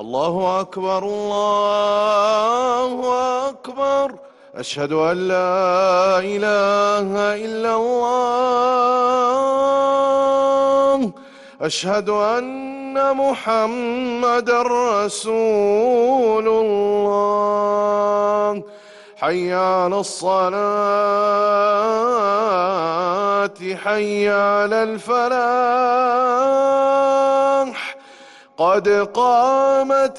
الله أكبر الله أكبر. أشهد أن لا إله إلا الله. أشهد أن محمدًا رسول الله. حي على الصلاة حي على الفلاح. قد قامت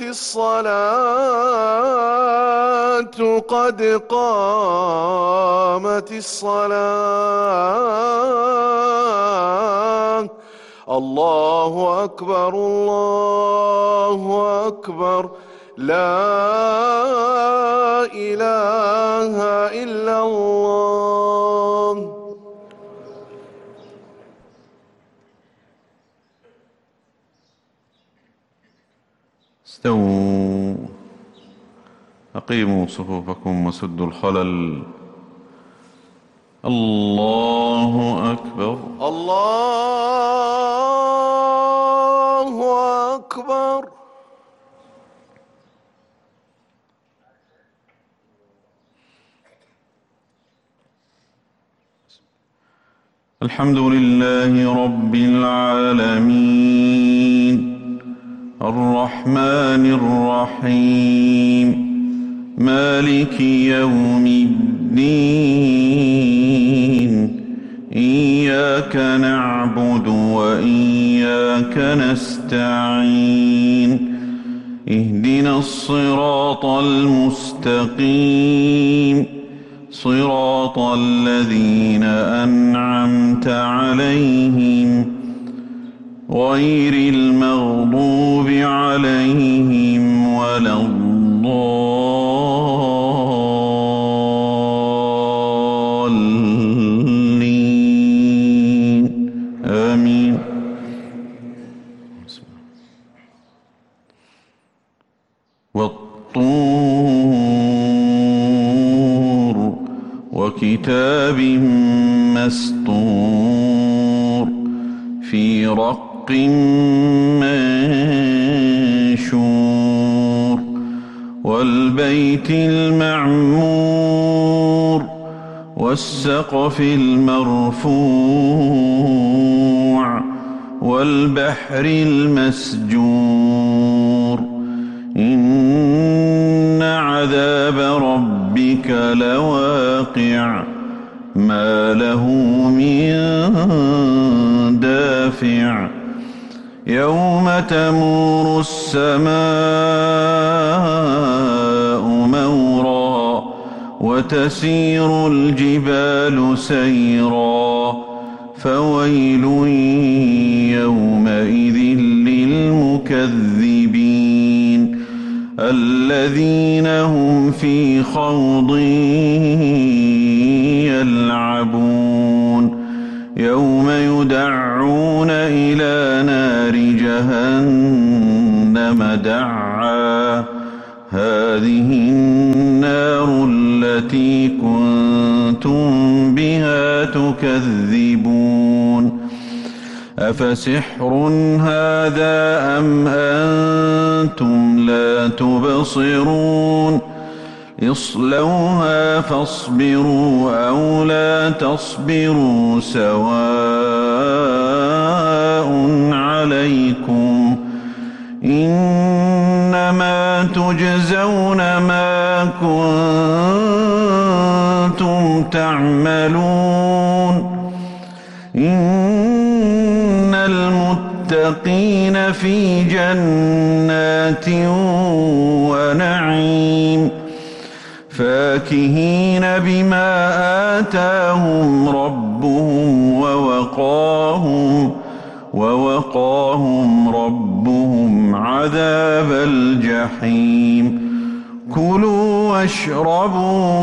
الصلاة قد قامت الصلاة. الله أكبر الله أكبر. لا إله إلا الله. استووا، أقيموا صفوفكم وسدوا الخلل. الله أكبر الله أكبر. الحمد لله رب العالمين الرحمن الرحيم مالك يوم الدين. إياك نعبد وإياك نستعين. اهدنا الصراط المستقيم صراط الذين أنعمت عليهم غير المغضوب عليهم ولا الضالين. آمين. والطور وكتاب مسطور في رق منشور. والبيت المعمور والسقف المرفوع والبحر المسجور. إن عذاب ربك لواقع ما له من دافع. يوم تمور السماء مورا وتسير الجبال سيرا. فويل يومئذ للمكذبين الذين هم في خوض يلعبون. يوم يدعون إلى نار جهنم دعا. هذه النار التي كنتم بها تكذبون. أفسحر هذا أم أنتم لا تبصرون. اصلوها فاصبروا أو لا تصبروا سواء عليكم إنما تجزون ما كنتم تعملون. إن المتقين في جنات ونعيم فاكهين بما آتاهم ربهم ووقاهم ربهم عذاب الجحيم. كلوا واشربوا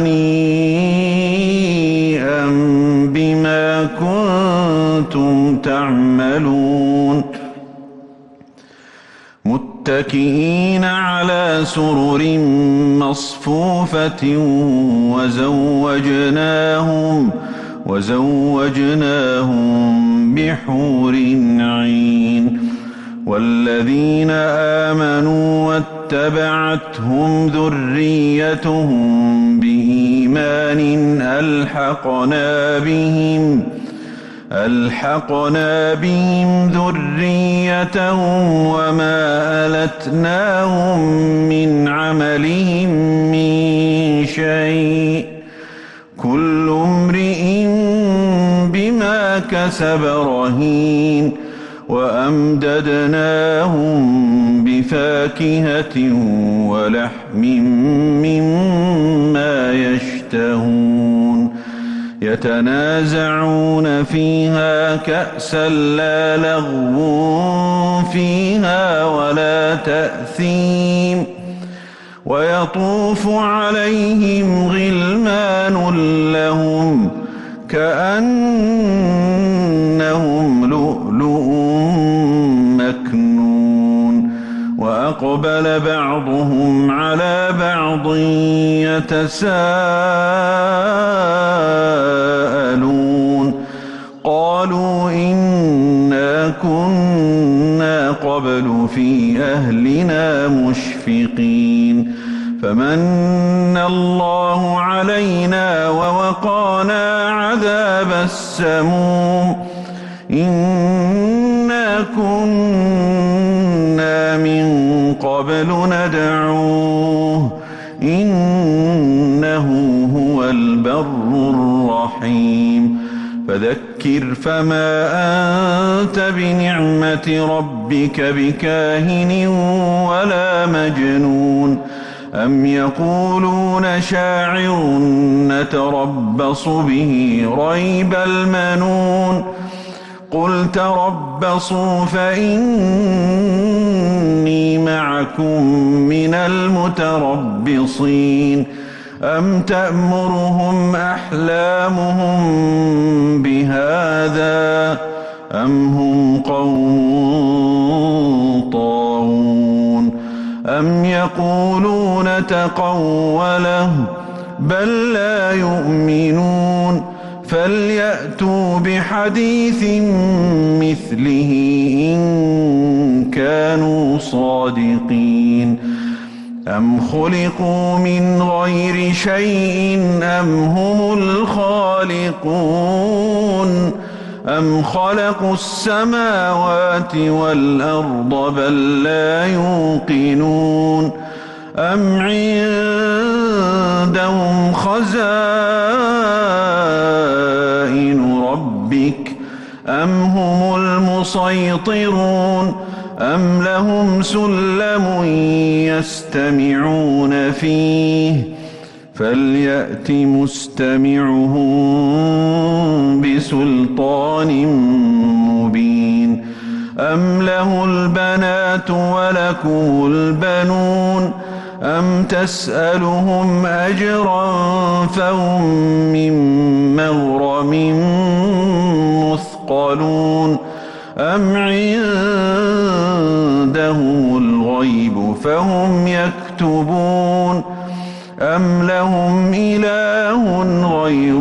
هنيئا بما كنتم تعملون. متكئين على سرر مصفوفة وزوجناهم بحور عين. والذين آمنوا واتبعتهم ذريتهم بإيمان ألحقنا بهم ذريتهم وما ألتناهم من عملهم من شيء كل امرئ بما كسب رهين وأمددناهم بفاكهة ولحم مما يشتهون يتنازعون فيها كأسا لا لغو فيها ولا تأثيم ويطوف عليهم غلمان لهم كأنهم لؤلؤ مكنون وأقبل بعضهم على بعض يتساءلون قالوا إنا كنا قبل في أهلنا مشفقين فمن الله علينا ووقانا عذاب السموم إنا كنا من قبل ندعوه إنه هو البر الرحيم فذكر فما أنت بنعمة ربك بكاهن ولا مجنون أم يقولون شاعر نتربص به ريب المنون قل تربصوا فإني معكم من المتربصين أم تأمرهم أحلامهم بهذا أم هم قوم طاغون أم يقولون تقوله بل لا يؤمنون فليأتوا بحديث مثله إن كانوا صادقين أم خلقوا من غير شيء أم هم الخالقون أم خلقوا السماوات والأرض بل لا يوقنون أم عندهم خزائن ربك أم هم المسيطرون أم لهم سلم يستمعون فيه فليأت مستمعهم بسلطان مبين أم له البنات ولكم البنون أم تسألهم أجرا فهم من مغرم مثقلون أم عندهم الغيب فهم يكتبون أم لهم إله غير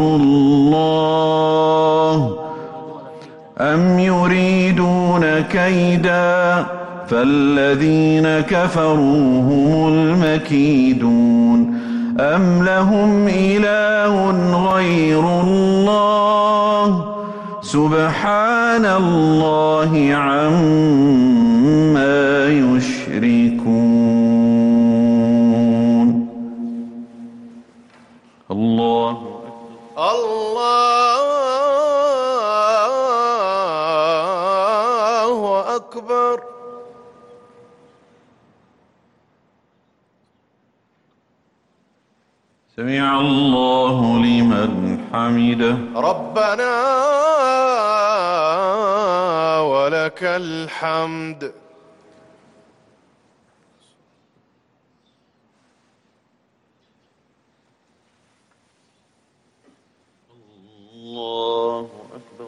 الله أم يريدون كيدا فالذين كفروا هم المكيدون أم لهم إله غير الله سبحان الله عما يشركون الله أكبر. سمع الله لمن حمده ربنا ولك الحمد. الله أكبر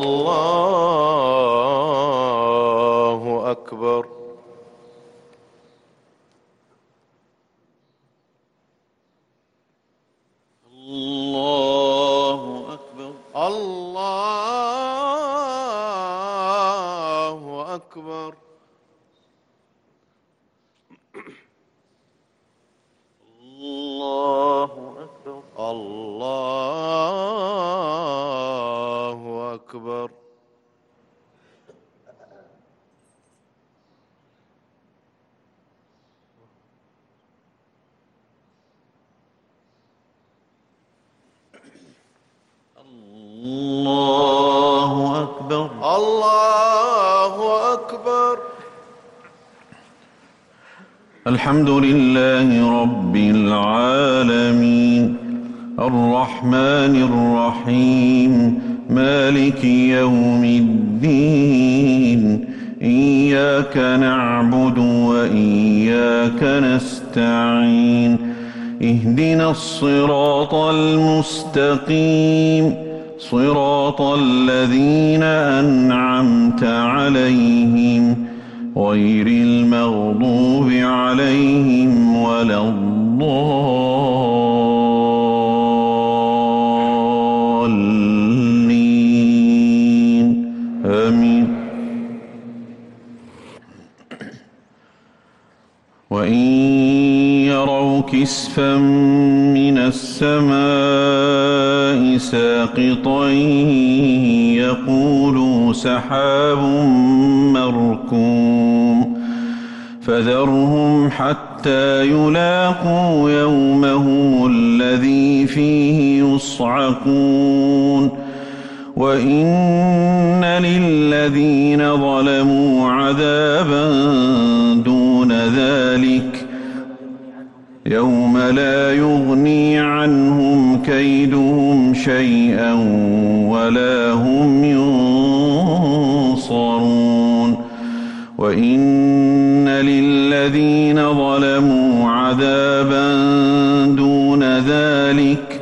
الله أكبر. الله أكبر الله أكبر. الله أكبر. الله أكبر. الله أكبر. الله أكبر. الحمد لله رب العالمين الرحمن الرحيم مالك يوم الدين إياك نعبد وإياك نستعين اهدنا الصراط المستقيم صراط الذين أنعمت عليهم غير المغضوب عليهم ولا الضالين آمين. وإن يروا كسفا من السماء ساقطا يقولوا سحاب مركوم فذرهم حتى يلاقوا يومهم الذي فيه يصعقون وإن للذين ظلموا عذابا دون ذلك يوم لا يغني عنهم كيدهم شيئا ولا هم ينصرون وإن للذين ظلموا عذابا دون ذلك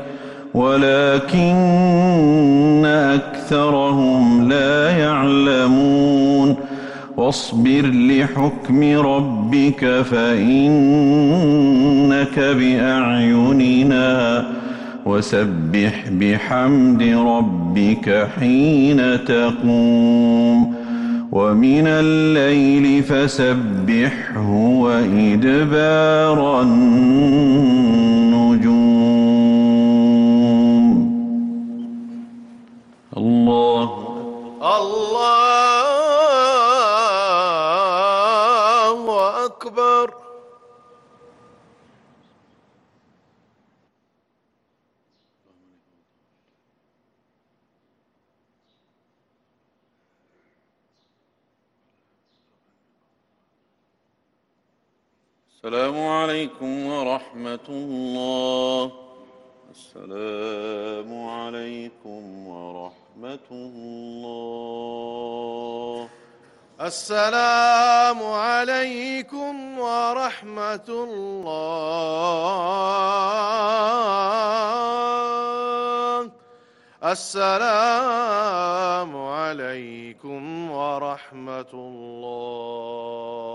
ولكن أكثرهم لا يعلمون واصبر لحكم ربك فإنك بأعيننا وسبح بحمد ربك حين تقوم ومن الليل فسبحه وإدبار النجوم. الله أكبر. السلام عليكم ورحمة الله. السلام عليكم ورحمة الله. السلام عليكم ورحمة الله. السلام عليكم ورحمة الله.